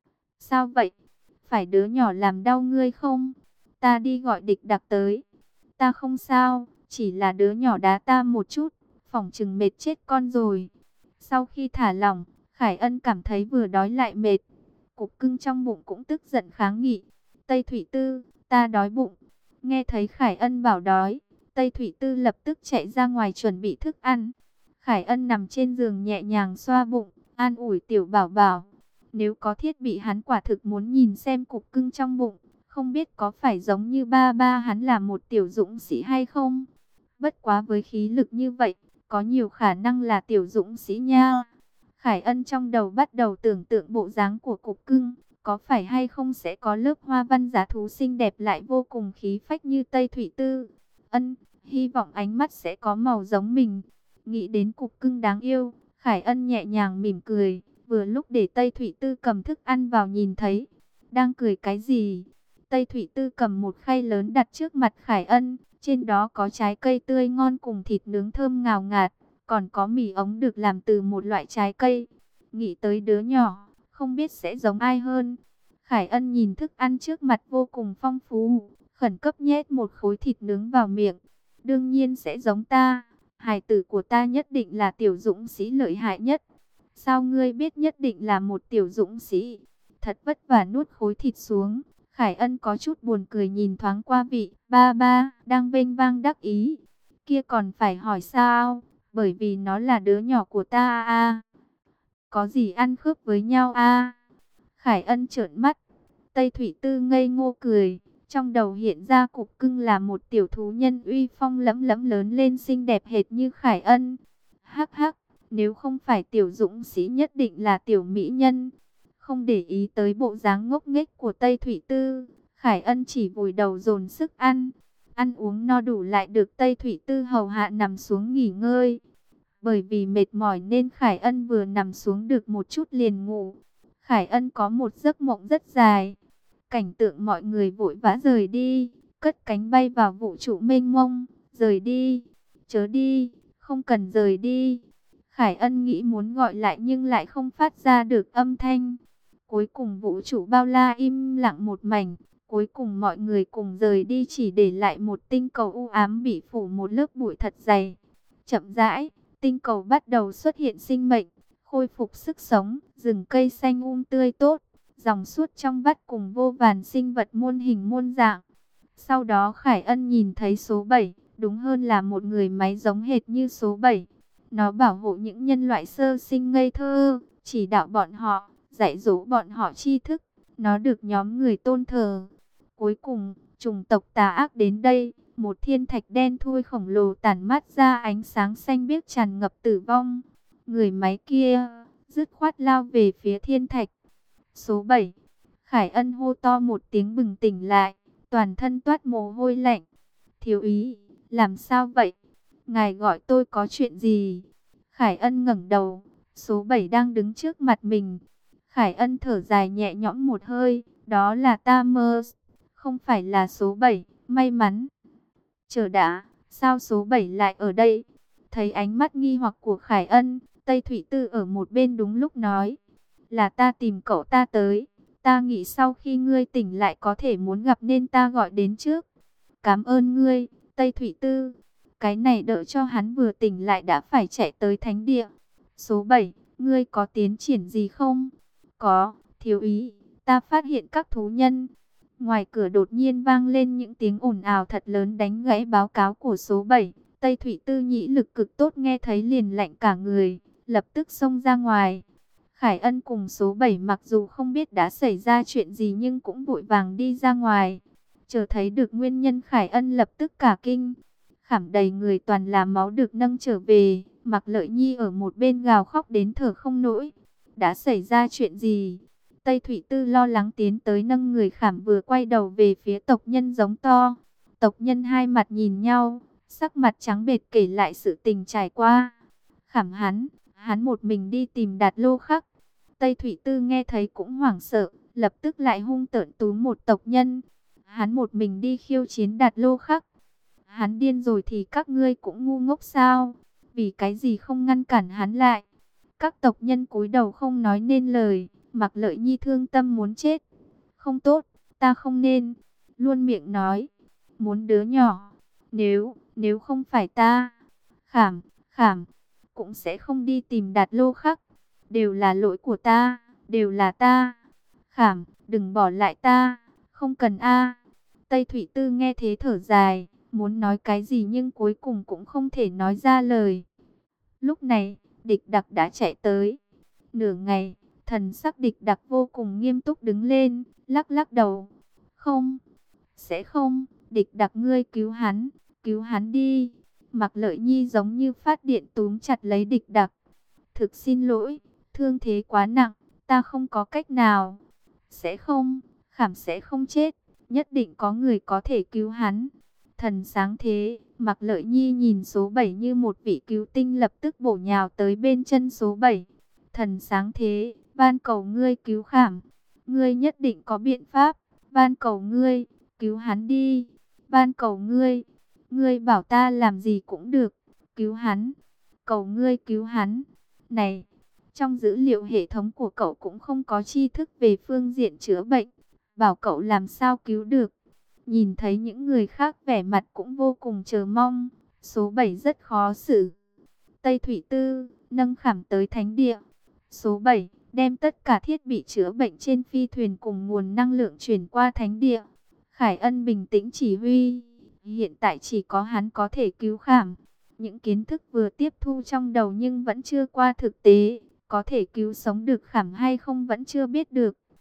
Sao vậy? Phải đứa nhỏ làm đau ngươi không? Ta đi gọi địch đặc tới. Ta không sao, chỉ là đứa nhỏ đá ta một chút, phỏng chừng mệt chết con rồi. Sau khi thả lỏng, Khải Ân cảm thấy vừa đói lại mệt. Cục cưng trong bụng cũng tức giận kháng nghị. Tây Thủy Tư, ta đói bụng. Nghe thấy Khải Ân bảo đói, Tây Thủy Tư lập tức chạy ra ngoài chuẩn bị thức ăn. Khải Ân nằm trên giường nhẹ nhàng xoa bụng, an ủi tiểu bảo bảo. Nếu có thiết bị hắn quả thực muốn nhìn xem cục cưng trong bụng, không biết có phải giống như ba ba hắn là một tiểu dũng sĩ hay không. Bất quá với khí lực như vậy, có nhiều khả năng là tiểu dũng sĩ nha. Khải Ân trong đầu bắt đầu tưởng tượng bộ dáng của cục cưng, có phải hay không sẽ có lớp hoa văn giá thú xinh đẹp lại vô cùng khí phách như Tây Thủy Tư. Ân, hy vọng ánh mắt sẽ có màu giống mình. Nghĩ đến cục cưng đáng yêu, Khải Ân nhẹ nhàng mỉm cười, vừa lúc để Tây Thủy Tư cầm thức ăn vào nhìn thấy. Đang cười cái gì? Tây Thủy Tư cầm một khay lớn đặt trước mặt Khải Ân, trên đó có trái cây tươi ngon cùng thịt nướng thơm ngào ngạt, còn có mì ống được làm từ một loại trái cây. Nghĩ tới đứa nhỏ, không biết sẽ giống ai hơn. Khải Ân nhìn thức ăn trước mặt vô cùng phong phú, khẩn cấp nhét một khối thịt nướng vào miệng. Đương nhiên sẽ giống ta, hài tử của ta nhất định là tiểu dũng sĩ lợi hại nhất. Sao ngươi biết nhất định là một tiểu dũng sĩ? Thật vất vả nuốt khối thịt xuống, Khải Ân có chút buồn cười nhìn thoáng qua vị ba ba đang vênh vang đắc ý. Kia còn phải hỏi sao? Bởi vì nó là đứa nhỏ của ta à. Có gì ăn khớp với nhau à? Khải Ân trợn mắt. Tây Thủy Tư ngây ngô cười. Trong đầu hiện ra cục cưng là một tiểu thú nhân uy phong lẫm lẫm lớn lên xinh đẹp hệt như Khải Ân. Hắc hắc, nếu không phải tiểu dũng sĩ nhất định là tiểu mỹ nhân. Không để ý tới bộ dáng ngốc nghếch của Tây Thủy Tư, Khải Ân chỉ vùi đầu dồn sức ăn. Ăn uống no đủ lại được Tây Thủy Tư hầu hạ nằm xuống nghỉ ngơi. Bởi vì mệt mỏi nên Khải Ân vừa nằm xuống được một chút liền ngủ. Khải Ân có một giấc mộng rất dài. Cảnh tượng mọi người vội vã rời đi, cất cánh bay vào vũ trụ mênh mông. Rời đi, chớ đi, không cần rời đi. Khải Ân nghĩ muốn gọi lại nhưng lại không phát ra được âm thanh. Cuối cùng vũ trụ bao la im lặng một mảnh. Cuối cùng mọi người cùng rời đi, chỉ để lại một tinh cầu u ám bị phủ một lớp bụi thật dày. Chậm rãi, tinh cầu bắt đầu xuất hiện sinh mệnh, khôi phục sức sống, rừng cây xanh um tươi tốt, dòng suốt trong vắt cùng vô vàn sinh vật muôn hình muôn dạng. Sau đó Khải Ân nhìn thấy số bảy, đúng hơn là một người máy giống hệt như số bảy. Nó bảo hộ những nhân loại sơ sinh ngây thơ, chỉ đạo bọn họ, dạy dỗ bọn họ tri thức. Nó được nhóm người tôn thờ. Cuối cùng, chủng tộc tà ác đến đây, một thiên thạch đen thui khổng lồ tản mát ra ánh sáng xanh biếc tràn ngập tử vong. Người máy kia dứt khoát lao về phía thiên thạch. Số bảy. Khải Ân hô to một tiếng bừng tỉnh lại, toàn thân toát mồ hôi lạnh. Thiếu úy, làm sao vậy? Ngài gọi tôi có chuyện gì? Khải Ân ngẩng đầu, số bảy đang đứng trước mặt mình. Khải Ân thở dài nhẹ nhõm một hơi, đó là ta mơ, không phải là số bảy, may mắn. Chờ đã, sao số bảy lại ở đây? Thấy ánh mắt nghi hoặc của Khải Ân, Tây Thủy Tư ở một bên đúng lúc nói, là ta tìm cậu ta tới. Ta nghĩ sau khi ngươi tỉnh lại có thể muốn gặp nên ta gọi đến trước. Cảm ơn ngươi, Tây Thủy Tư. Cái này đợi cho hắn vừa tỉnh lại đã phải chạy tới thánh địa. Số bảy, ngươi có tiến triển gì không? Có, thiếu úy, ta phát hiện các thú nhân. Ngoài cửa đột nhiên vang lên những tiếng ồn ào thật lớn đánh gãy báo cáo của số bảy. Tây Thủy Tư nhĩ lực cực tốt nghe thấy liền lạnh cả người, lập tức xông ra ngoài. Khải Ân cùng số bảy mặc dù không biết đã xảy ra chuyện gì nhưng cũng vội vàng đi ra ngoài. Chờ thấy được nguyên nhân Khải Ân lập tức cả kinh. Khảm đầy người toàn là máu được nâng trở về. Mạc Lợi Nhi ở một bên gào khóc đến thở không nổi. Đã xảy ra chuyện gì? Tây Thủy Tư lo lắng tiến tới nâng người Khảm vừa quay đầu về phía tộc nhân giống to. Tộc nhân hai mặt nhìn nhau, sắc mặt trắng bệch kể lại sự tình trải qua. Khảm hắn, hắn một mình đi tìm Đạt Lô Khắc. Tây Thủy Tư nghe thấy cũng hoảng sợ, lập tức lại hung tợn túm một tộc nhân. Hắn một mình đi khiêu chiến Đạt Lô Khắc. Hắn điên rồi thì các ngươi cũng ngu ngốc sao? Vì cái gì không ngăn cản hắn lại? Các tộc nhân cúi đầu không nói nên lời. Mạc Lợi Nhi thương tâm muốn chết. Không tốt, ta không nên. Luôn miệng nói. Muốn đứa nhỏ. Nếu, nếu không phải ta. Khảm, khảm. Cũng sẽ không đi tìm Đạt Lô Khắc. Đều là lỗi của ta. Đều là ta. Khảm, đừng bỏ lại ta. Không cần a. Tây Thủy Tư nghe thế thở dài. Muốn nói cái gì nhưng cuối cùng cũng không thể nói ra lời. Lúc này, Địch Đặc đã chạy tới. Nửa ngày, thần sắc Địch Đặc vô cùng nghiêm túc đứng lên, lắc lắc đầu. Không, sẽ không, Địch Đặc ngươi cứu hắn, cứu hắn đi. Mạc Lợi Nhi giống như phát điện túm chặt lấy Địch Đặc. Thực xin lỗi, thương thế quá nặng, ta không có cách nào. Sẽ không, Khảm sẽ không chết, nhất định có người có thể cứu hắn. Thần sáng thế, Mạc Lợi Nhi nhìn số bảy như một vị cứu tinh lập tức bổ nhào tới bên chân số bảy. Thần sáng thế, van cầu ngươi cứu Khảm. Ngươi nhất định có biện pháp, van cầu ngươi, cứu hắn đi. Van cầu ngươi, ngươi bảo ta làm gì cũng được, cứu hắn. Cầu ngươi cứu hắn. Này, trong dữ liệu hệ thống của cậu cũng không có tri thức về phương diện chữa bệnh. Bảo cậu làm sao cứu được. Nhìn thấy những người khác vẻ mặt cũng vô cùng chờ mong. Số bảy rất khó xử. Tây Thủy Tư nâng Khảm tới thánh địa. Số bảy đem tất cả thiết bị chữa bệnh trên phi thuyền cùng nguồn năng lượng chuyển qua thánh địa. Khải Ân bình tĩnh chỉ huy. Hiện tại chỉ có hắn có thể cứu Khảm. Những kiến thức vừa tiếp thu trong đầu nhưng vẫn chưa qua thực tế. Có thể cứu sống được Khảm hay không vẫn chưa biết được.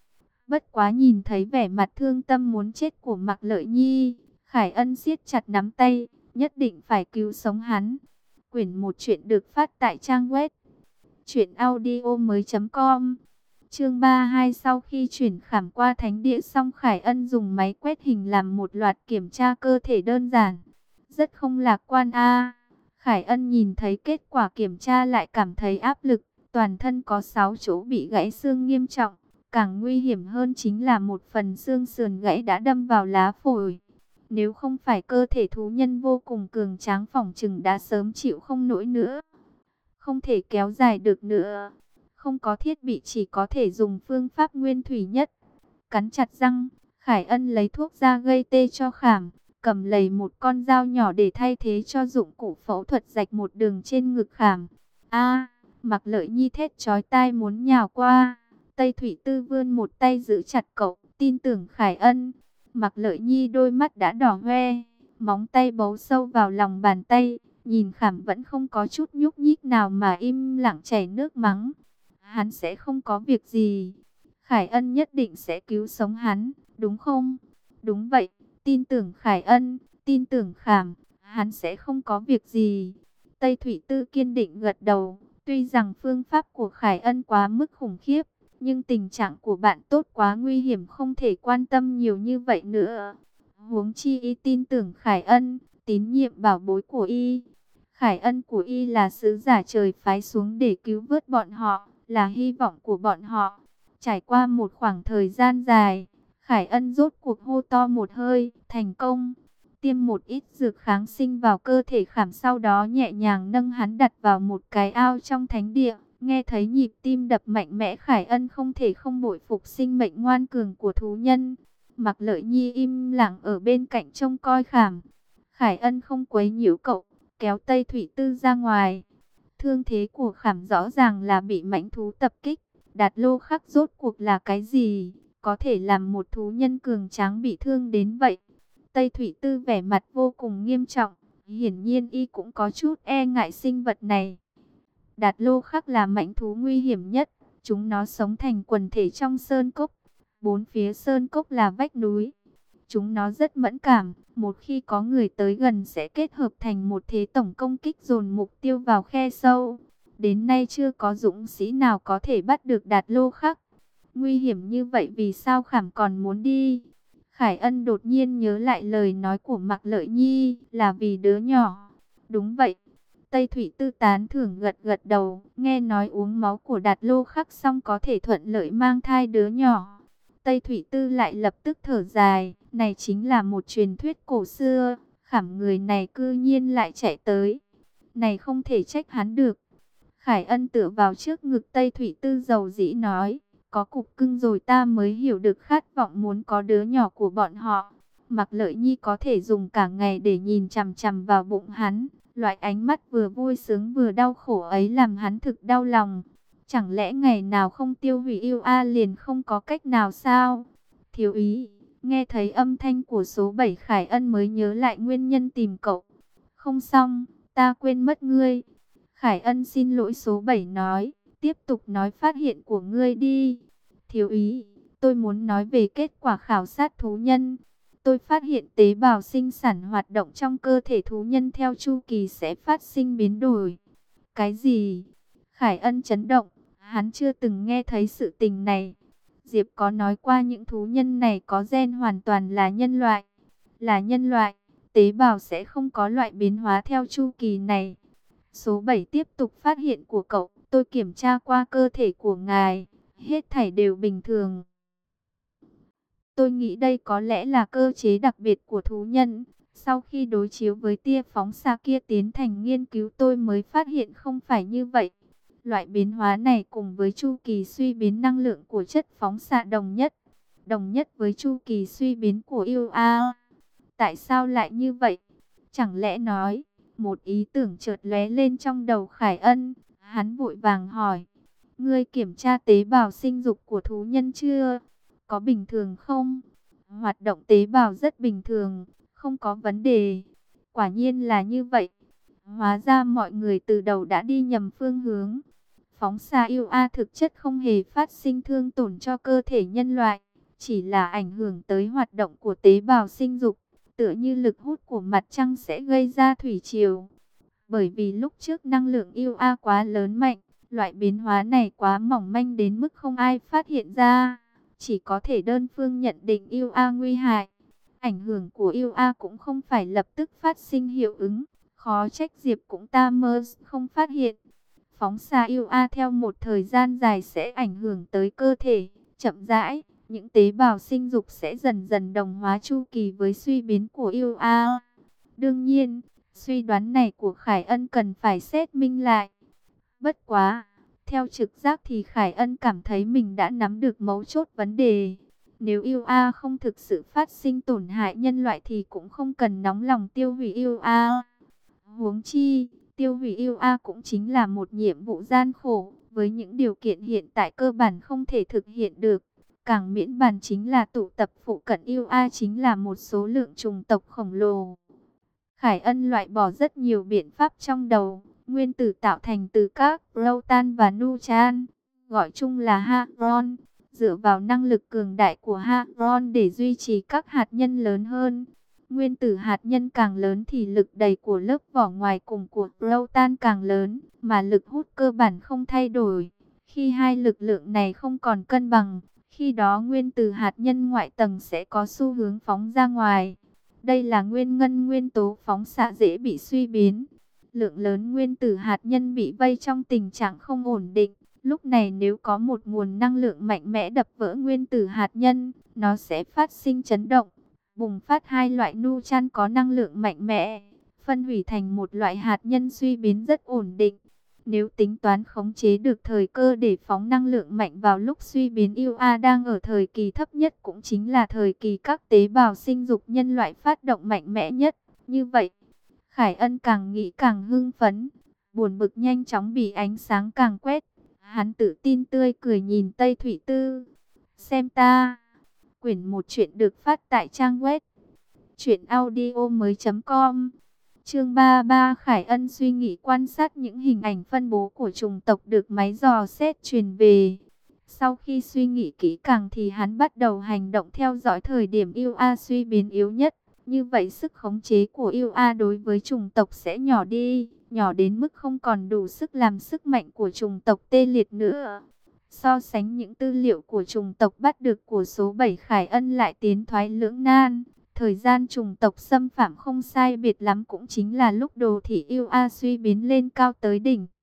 Bất quá nhìn thấy vẻ mặt thương tâm muốn chết của Mạc Lợi Nhi, Khải Ân siết chặt nắm tay, nhất định phải cứu sống hắn. Quyển một chuyện được phát tại trang web truyện audio mới chấm com. Chương ba mươi hai. Sau khi chuyển khảm qua thánh địa xong, Khải Ân dùng máy quét hình làm một loạt kiểm tra cơ thể đơn giản. Rất không lạc quan a. Khải Ân nhìn thấy kết quả kiểm tra lại cảm thấy áp lực, toàn thân có sáu chỗ bị gãy xương nghiêm trọng. Càng nguy hiểm hơn chính là một phần xương sườn gãy đã đâm vào lá phổi. Nếu không phải cơ thể thú nhân vô cùng cường tráng, phỏng chừng đã sớm chịu không nổi nữa. Không thể kéo dài được nữa. Không có thiết bị, chỉ có thể dùng phương pháp nguyên thủy nhất. Cắn chặt răng, Khải Ân lấy thuốc ra gây tê cho khảm, cầm lấy một con dao nhỏ để thay thế cho dụng cụ phẫu thuật, rạch một đường trên ngực khảm. A, Mạc Lợi Nhi thét chói tai muốn nhào qua. Tây Thủy Tư vươn một tay giữ chặt cậu, tin tưởng Khải Ân. Mạc Lợi Nhi đôi mắt đã đỏ hoe, móng tay bấu sâu vào lòng bàn tay, nhìn khảm vẫn không có chút nhúc nhích nào mà im lặng chảy nước mắng. Hắn sẽ không có việc gì. Khải Ân nhất định sẽ cứu sống hắn, đúng không? Đúng vậy, tin tưởng Khải Ân, tin tưởng khảm, hắn sẽ không có việc gì. Tây Thủy Tư kiên định gật đầu, tuy rằng phương pháp của Khải Ân quá mức khủng khiếp, nhưng tình trạng của bạn tốt quá nguy hiểm, không thể quan tâm nhiều như vậy nữa. Huống chi y tin tưởng Khải Ân, tín nhiệm bảo bối của y. Khải Ân của y là sứ giả trời phái xuống để cứu vớt bọn họ, là hy vọng của bọn họ. Trải qua một khoảng thời gian dài, Khải Ân rốt cuộc hô to một hơi, thành công. Tiêm một ít dược kháng sinh vào cơ thể khảm, sau đó nhẹ nhàng nâng hắn đặt vào một cái ao trong thánh địa. Nghe thấy nhịp tim đập mạnh mẽ, Khải Ân không thể không bội phục sinh mệnh ngoan cường của thú nhân. Mạc Lợi Nhi im lặng ở bên cạnh trông coi khảm. Khải Ân không quấy nhiễu cậu, kéo Tây Thủy Tư ra ngoài. Thương thế của khảm rõ ràng là bị mãnh thú tập kích. Đạt lô khắc rốt cuộc là cái gì, có thể làm một thú nhân cường tráng bị thương đến vậy? Tây Thủy Tư vẻ mặt vô cùng nghiêm trọng, hiển nhiên y cũng có chút e ngại sinh vật này. Đạt lô khắc là mãnh thú nguy hiểm nhất, chúng nó sống thành quần thể trong sơn cốc. Bốn phía sơn cốc là vách núi. Chúng nó rất mẫn cảm, một khi có người tới gần sẽ kết hợp thành một thế tổng công kích, dồn mục tiêu vào khe sâu. Đến nay chưa có dũng sĩ nào có thể bắt được Đạt lô khắc. Nguy hiểm như vậy vì sao khảm còn muốn đi? Khải Ân đột nhiên nhớ lại lời nói của Mạc Lợi Nhi, là vì đứa nhỏ. Đúng vậy. Tây Thủy Tư tán thưởng gật gật đầu, nghe nói uống máu của Đạt lô khắc xong có thể thuận lợi mang thai đứa nhỏ. Tây Thủy Tư lại lập tức thở dài, này chính là một truyền thuyết cổ xưa, khảm người này cư nhiên lại chạy tới. Này không thể trách hắn được. Khải Ân tựa vào trước ngực Tây Thủy Tư dầu dĩ nói, có cục cưng rồi ta mới hiểu được khát vọng muốn có đứa nhỏ của bọn họ. Mạc Lợi Nhi có thể dùng cả ngày để nhìn chằm chằm vào bụng hắn, loại ánh mắt vừa vui sướng vừa đau khổ ấy làm hắn thực đau lòng. Chẳng lẽ ngày nào không tiêu hủy yêu a liền không có cách nào sao? Thiếu ý, nghe thấy âm thanh của số bảy, Khải Ân mới nhớ lại nguyên nhân tìm cậu. Không xong, ta quên mất ngươi. Khải Ân xin lỗi số bảy nói, tiếp tục nói phát hiện của ngươi đi. Thiếu ý, tôi muốn nói về kết quả khảo sát thú nhân. Tôi phát hiện tế bào sinh sản hoạt động trong cơ thể thú nhân theo chu kỳ sẽ phát sinh biến đổi. Cái gì? Khải Ân chấn động, hắn chưa từng nghe thấy sự tình này. Diệp có nói qua những thú nhân này có gen hoàn toàn là nhân loại. Là nhân loại, tế bào sẽ không có loại biến hóa theo chu kỳ này. Số bảy tiếp tục phát hiện của cậu, tôi kiểm tra qua cơ thể của ngài, hết thảy đều bình thường. Tôi nghĩ đây có lẽ là cơ chế đặc biệt của thú nhân. Sau khi đối chiếu với tia phóng xa kia tiến hành nghiên cứu, tôi mới phát hiện không phải như vậy. Loại biến hóa này cùng với chu kỳ suy biến năng lượng của chất phóng xạ đồng nhất, đồng nhất với chu kỳ suy biến của yêu a. Tại sao lại như vậy? Chẳng lẽ nói, một ý tưởng chợt lóe lên trong đầu Khải Ân, hắn vội vàng hỏi, ngươi kiểm tra tế bào sinh dục của thú nhân chưa? Có bình thường không? Hoạt động tế bào rất bình thường, không có vấn đề. Quả nhiên là như vậy. Hóa ra mọi người từ đầu đã đi nhầm phương hướng. Phóng xạ yêu a thực chất không hề phát sinh thương tổn cho cơ thể nhân loại. chỉ là ảnh hưởng tới hoạt động của tế bào sinh dục, tựa như lực hút của mặt trăng sẽ gây ra thủy triều. Bởi vì lúc trước năng lượng u a quá lớn mạnh, loại biến hóa này quá mỏng manh đến mức không ai phát hiện ra, chỉ có thể đơn phương nhận định u a nguy hại. Ảnh hưởng của u a cũng không phải lập tức phát sinh hiệu ứng, khó trách Diệp cũng Tamers không phát hiện. Phóng xạ u a theo một thời gian dài sẽ ảnh hưởng tới cơ thể, chậm rãi, những tế bào sinh dục sẽ dần dần đồng hóa chu kỳ với suy biến của u a. Đương nhiên, suy đoán này của Khải Ân cần phải xét minh lại. Bất quá, theo trực giác thì Khải Ân cảm thấy mình đã nắm được mấu chốt vấn đề. Nếu u a không thực sự phát sinh tổn hại nhân loại thì cũng không cần nóng lòng tiêu hủy u a. Huống chi, tiêu hủy u a cũng chính là một nhiệm vụ gian khổ, với những điều kiện hiện tại cơ bản không thể thực hiện được. Càng miễn bàn chính là tụ tập phụ cận u a chính là một số lượng chủng tộc khổng lồ. Khải Ân loại bỏ rất nhiều biện pháp trong đầu, nguyên tử tạo thành từ các proton và neutron, gọi chung là hadron, dựa vào năng lực cường đại của hadron để duy trì các hạt nhân lớn hơn. Nguyên tử hạt nhân càng lớn thì lực đẩy của lớp vỏ ngoài cùng của proton càng lớn, mà lực hút cơ bản không thay đổi. Khi hai lực lượng này không còn cân bằng, khi đó nguyên tử hạt nhân ngoại tầng sẽ có xu hướng phóng ra ngoài. Đây là nguyên ngân nguyên tố phóng xạ dễ bị suy biến. Lượng lớn nguyên tử hạt nhân bị vây trong tình trạng không ổn định. Lúc này nếu có một nguồn năng lượng mạnh mẽ đập vỡ nguyên tử hạt nhân, nó sẽ phát sinh chấn động, bùng phát hai loại neutron có năng lượng mạnh mẽ, phân hủy thành một loại hạt nhân suy biến rất ổn định. Nếu tính toán khống chế được thời cơ để phóng năng lượng mạnh vào lúc suy biến u a đang ở thời kỳ thấp nhất, cũng chính là thời kỳ các tế bào sinh dục nhân loại phát động mạnh mẽ nhất. Như vậy, Khải Ân càng nghĩ càng hưng phấn, buồn bực nhanh chóng bị ánh sáng càng quét. Hắn tự tin tươi cười nhìn Tây Thủy Tư. Xem ta. Quyển một chuyện được phát tại trang web truyện audio mới chấm com. Chương ba mươi ba, Khải Ân suy nghĩ quan sát những hình ảnh phân bố của chủng tộc được máy dò xét truyền về. Sau khi suy nghĩ kỹ càng thì hắn bắt đầu hành động theo dõi thời điểm u a suy biến yếu nhất. Như vậy sức khống chế của u a đối với chủng tộc sẽ nhỏ đi, nhỏ đến mức không còn đủ sức làm sức mạnh của chủng tộc tê liệt nữa. So sánh những tư liệu của chủng tộc bắt được của số bảy, Khải Ân lại tiến thoái lưỡng nan. Thời gian chủng tộc xâm phạm không sai biệt lắm cũng chính là lúc đồ thị u a suy biến lên cao tới đỉnh.